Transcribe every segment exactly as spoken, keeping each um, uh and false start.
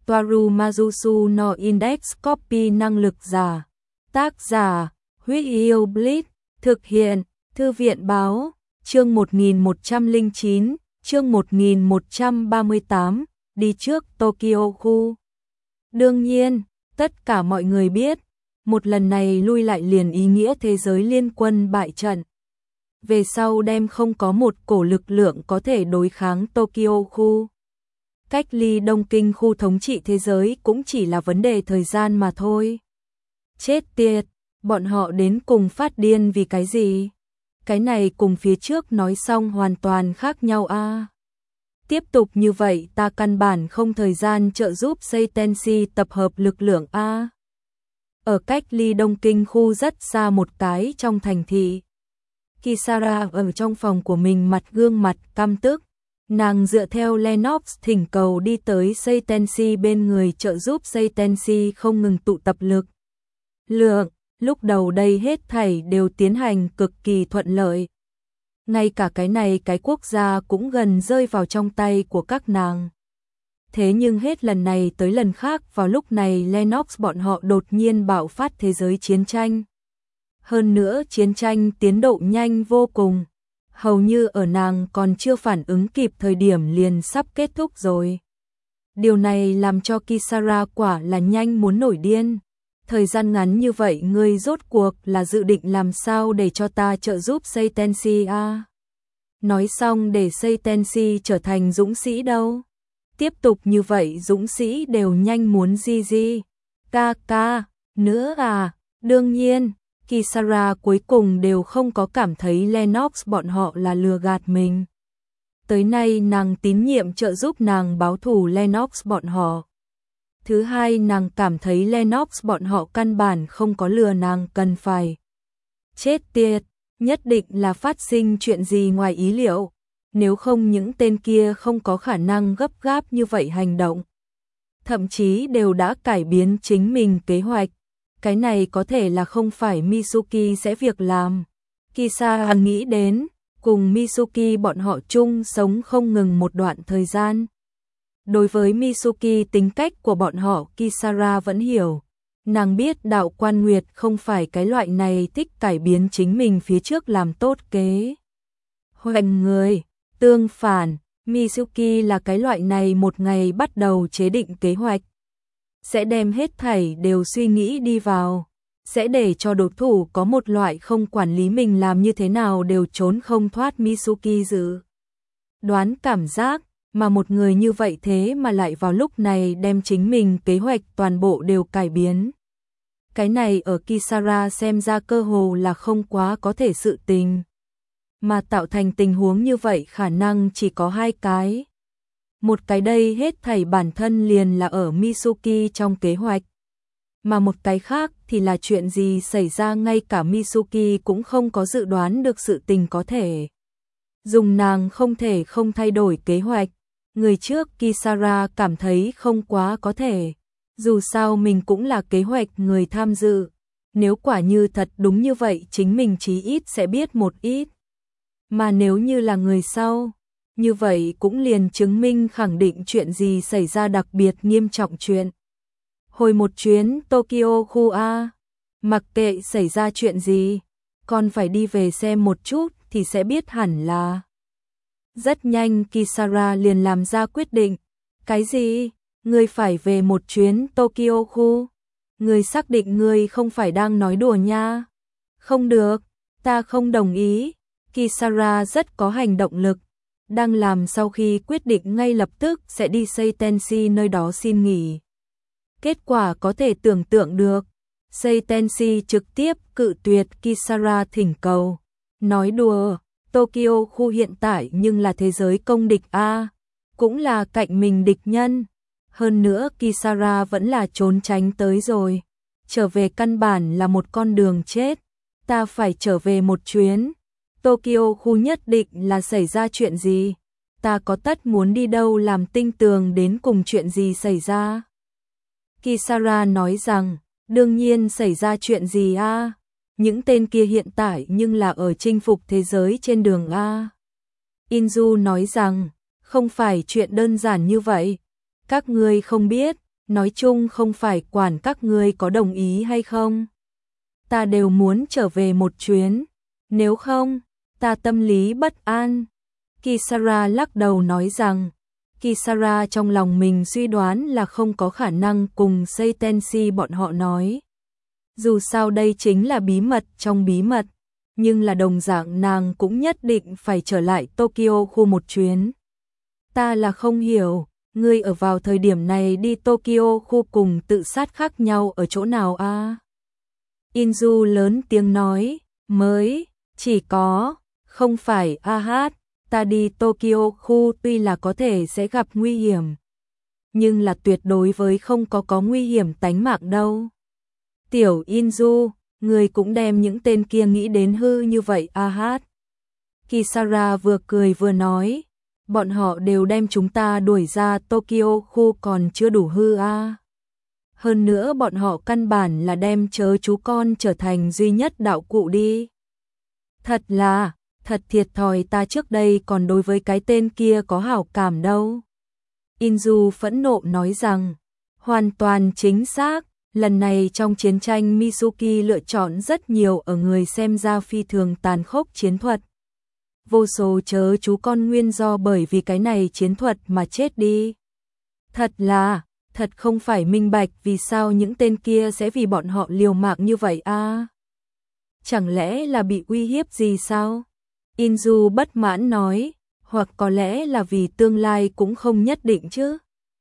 Toaru Majusu no Index Copy năng lực giả. Tác giả, Huyết Yêu Blitz, thực hiện, Thư viện báo, chương một nghìn một trăm lẻ chín, chương một nghìn một trăm ba mươi tám, đi trước Tokyo khu. Đương nhiên, tất cả mọi người biết, một lần này lui lại liền ý nghĩa thế giới liên quân bại trận. Về sau đem không có một cổ lực lượng có thể đối kháng Tokyo khu. Cách ly Đông Kinh khu thống trị thế giới cũng chỉ là vấn đề thời gian mà thôi. Chết tiệt, bọn họ đến cùng phát điên vì cái gì? Cái này cùng phía trước nói xong hoàn toàn khác nhau a. À. Tiếp tục như vậy ta căn bản không thời gian trợ giúp Seitenshi tập hợp lực lượng a. À. Ở cách ly Đông Kinh khu rất xa một cái trong thành thị. Kisara ở trong phòng của mình mặt gương mặt căm tức. Nàng dựa theo Lennox thỉnh cầu đi tới Seitenshi bên người trợ giúp Seitenshi không ngừng tụ tập lực lượng. Lúc đầu đây hết thảy đều tiến hành cực kỳ thuận lợi. Ngay cả cái này cái quốc gia cũng gần rơi vào trong tay của các nàng. Thế nhưng hết lần này tới lần khác vào lúc này Lennox bọn họ đột nhiên bạo phát thế giới chiến tranh. Hơn nữa chiến tranh tiến độ nhanh vô cùng. Hầu như ở nàng còn chưa phản ứng kịp thời điểm liền sắp kết thúc rồi. Điều này làm cho Kisara quả là nhanh muốn nổi điên. Thời gian ngắn như vậy ngươi rốt cuộc là dự định làm sao để cho ta trợ giúp Seitenshi a? À? Nói xong để Seitenshi trở thành dũng sĩ đâu? Tiếp tục như vậy dũng sĩ đều nhanh muốn di di. Ca ca, nữa à? Đương nhiên, Kisara cuối cùng đều không có cảm thấy Lennox bọn họ là lừa gạt mình. Tới nay nàng tín nhiệm trợ giúp nàng báo thù Lennox bọn họ. Thứ hai nàng cảm thấy Lennox bọn họ căn bản không có lừa nàng cần phải. Chết tiệt, nhất định là phát sinh chuyện gì ngoài ý liệu. Nếu không những tên kia không có khả năng gấp gáp như vậy hành động. Thậm chí đều đã cải biến chính mình kế hoạch. Cái này có thể là không phải Mitsuki sẽ việc làm. Kisara nghĩ đến, cùng Mitsuki bọn họ chung sống không ngừng một đoạn thời gian. Đối với Mitsuki tính cách của bọn họ Kisara vẫn hiểu. Nàng biết đạo quan nguyệt không phải cái loại này thích cải biến chính mình phía trước làm tốt kế hoành người. Tương phản, Mitsuki là cái loại này một ngày bắt đầu chế định kế hoạch. Sẽ đem hết thảy đều suy nghĩ đi vào. Sẽ để cho đối thủ có một loại không quản lý mình làm như thế nào đều trốn không thoát Mitsuki dự đoán cảm giác. Mà một người như vậy thế mà lại vào lúc này đem chính mình kế hoạch toàn bộ đều cải biến. Cái này ở Kisara xem ra cơ hồ là không quá có thể sự tình. Mà tạo thành tình huống như vậy khả năng chỉ có hai cái. Một cái đây hết thảy bản thân liền là ở Mitsuki trong kế hoạch. Mà một cái khác thì là chuyện gì xảy ra ngay cả Mitsuki cũng không có dự đoán được sự tình có thể. Dùng nàng không thể không thay đổi kế hoạch. Người trước Kisara cảm thấy không quá có thể. Dù sao mình cũng là kế hoạch người tham dự. Nếu quả như thật đúng như vậy chính mình chí ít sẽ biết một ít. Mà nếu như là người sau, như vậy cũng liền chứng minh khẳng định chuyện gì xảy ra đặc biệt nghiêm trọng chuyện. Hồi một chuyến Tokyo khu A, mặc kệ xảy ra chuyện gì, còn phải đi về xem một chút thì sẽ biết hẳn là. Rất nhanh Kisara liền làm ra quyết định. Cái gì? Ngươi phải về một chuyến Tokyo khu? Ngươi xác định ngươi không phải đang nói đùa nha? Không được, ta không đồng ý. Kisara rất có hành động lực. Đang làm sau khi quyết định ngay lập tức sẽ đi Seitenshi nơi đó xin nghỉ. Kết quả có thể tưởng tượng được. Seitenshi trực tiếp cự tuyệt Kisara thỉnh cầu. Nói đùa. Tokyo khu hiện tại nhưng là thế giới công địch A, cũng là cạnh mình địch nhân. Hơn nữa Kisara vẫn là trốn tránh tới rồi. Trở về căn bản là một con đường chết. Ta phải trở về một chuyến. Tokyo khu nhất định là xảy ra chuyện gì. Ta có tất muốn đi đâu làm tinh tường đến cùng chuyện gì xảy ra. Kisara nói rằng, đương nhiên xảy ra chuyện gì a? Những tên kia hiện tại nhưng là ở chinh phục thế giới trên đường A. Inju nói rằng, không phải chuyện đơn giản như vậy. Các ngươi không biết, nói chung không phải quản các ngươi có đồng ý hay không. Ta đều muốn trở về một chuyến, nếu không, ta tâm lý bất an. Kisara lắc đầu nói rằng, Kisara trong lòng mình suy đoán là không có khả năng cùng Seitenshi bọn họ nói. Dù sao đây chính là bí mật trong bí mật, nhưng là đồng dạng nàng cũng nhất định phải trở lại Tokyo khu một chuyến. Ta là không hiểu, ngươi ở vào thời điểm này đi Tokyo khu cùng tự sát khác nhau ở chỗ nào a? À? Inju lớn tiếng nói, mới, chỉ có, không phải a hát, ta đi Tokyo khu tuy là có thể sẽ gặp nguy hiểm, nhưng là tuyệt đối với không có có nguy hiểm tánh mạng đâu. Tiểu Inju, người cũng đem những tên kia nghĩ đến hư như vậy a hát. Kisara vừa cười vừa nói, bọn họ đều đem chúng ta đuổi ra Tokyo khu còn chưa đủ hư a. À. Hơn nữa bọn họ căn bản là đem chớ chú con trở thành duy nhất đạo cụ đi. Thật là, thật thiệt thòi, ta trước đây còn đối với cái tên kia có hảo cảm đâu. Inju phẫn nộ nói rằng, hoàn toàn chính xác, lần này trong chiến tranh Mitsuki lựa chọn rất nhiều ở người xem ra phi thường tàn khốc chiến thuật. Vô số chớ chú con nguyên do bởi vì cái này chiến thuật mà chết đi. Thật là, thật không phải minh bạch vì sao những tên kia sẽ vì bọn họ liều mạng như vậy a? À? Chẳng lẽ là bị uy hiếp gì sao? Inju bất mãn nói, hoặc có lẽ là vì tương lai cũng không nhất định chứ.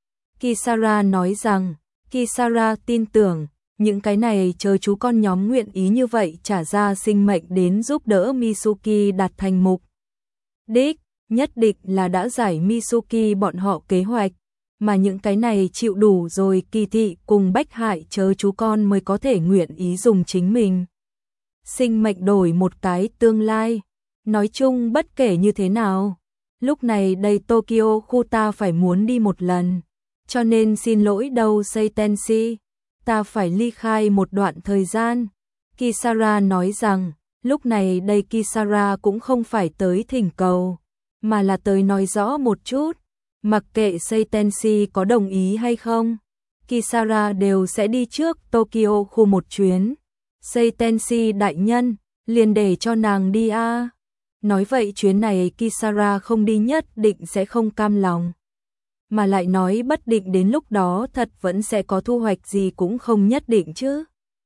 Kisara nói rằng, Kisara tin tưởng, những cái này chớ chú con nhóm nguyện ý như vậy trả ra sinh mệnh đến giúp đỡ Mitsuki đạt thành mục đích, nhất định là đã giải Mitsuki bọn họ kế hoạch, mà những cái này chịu đủ rồi kỳ thị cùng bách hại chớ chú con mới có thể nguyện ý dùng chính mình sinh mệnh đổi một cái tương lai. Nói chung bất kể như thế nào, lúc này đây Tokyo khu ta phải muốn đi một lần, cho nên xin lỗi đâu Seitenshi, ta phải ly khai một đoạn thời gian. Kisara nói rằng, lúc này đây Kisara cũng không phải tới thỉnh cầu, mà là tới nói rõ một chút, mặc kệ Seitenshi có đồng ý hay không, Kisara đều sẽ đi trước Tokyo khu một chuyến. Seitenshi đại nhân, liền để cho nàng đi a. À. Nói vậy chuyến này Kisara không đi nhất định sẽ không cam lòng, mà lại nói bất định đến lúc đó thật vẫn sẽ có thu hoạch gì cũng không nhất định chứ.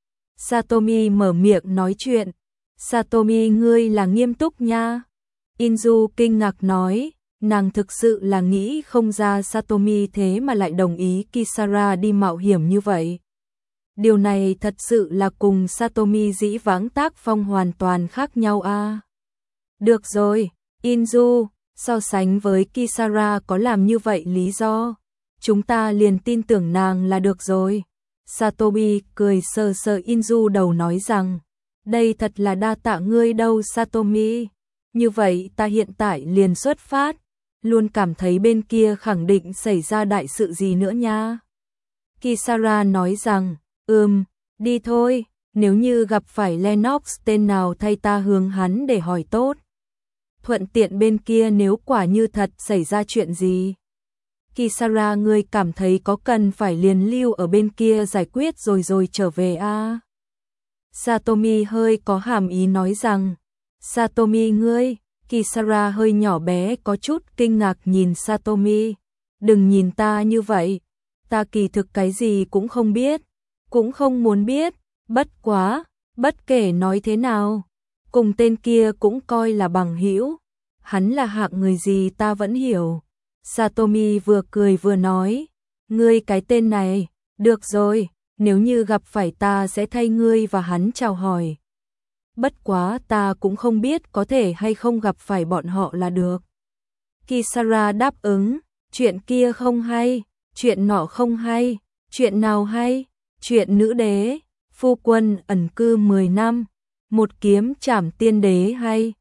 Satomi mở miệng nói chuyện, Satomi ngươi là nghiêm túc nha. Inju kinh ngạc nói, nàng thực sự là nghĩ không ra Satomi thế mà lại đồng ý Kisara đi mạo hiểm như vậy. Điều này thật sự là cùng Satomi dĩ vãng tác phong hoàn toàn khác nhau a. À. Được rồi, Inju, so sánh với Kisara có làm như vậy lý do, chúng ta liền tin tưởng nàng là được rồi. Satomi cười sờ sờ Inju đầu nói rằng, đây thật là đa tạ ngươi đâu Satomi, như vậy ta hiện tại liền xuất phát, luôn cảm thấy bên kia khẳng định xảy ra đại sự gì nữa nha. Kisara nói rằng, ừm, đi thôi, nếu như gặp phải Lennox tên nào thay ta hướng hắn để hỏi tốt. Thuận tiện bên kia nếu quả như thật xảy ra chuyện gì. Kisara ngươi cảm thấy có cần phải liền lưu ở bên kia giải quyết rồi rồi trở về a? À? Satomi hơi có hàm ý nói rằng, Satomi ngươi, Kisara hơi nhỏ bé có chút kinh ngạc nhìn Satomi, đừng nhìn ta như vậy, ta kỳ thực cái gì cũng không biết, cũng không muốn biết, bất quá, bất kể nói thế nào, cùng tên kia cũng coi là bằng hữu, hắn là hạng người gì ta vẫn hiểu. Satomi vừa cười vừa nói, ngươi cái tên này, được rồi, nếu như gặp phải ta sẽ thay ngươi và hắn chào hỏi. Bất quá ta cũng không biết có thể hay không gặp phải bọn họ là được. Kisara đáp ứng, chuyện kia không hay, chuyện nọ không hay, chuyện nào hay, chuyện nữ đế, phu quân ẩn cư mười năm, một kiếm trảm tiên đế hay,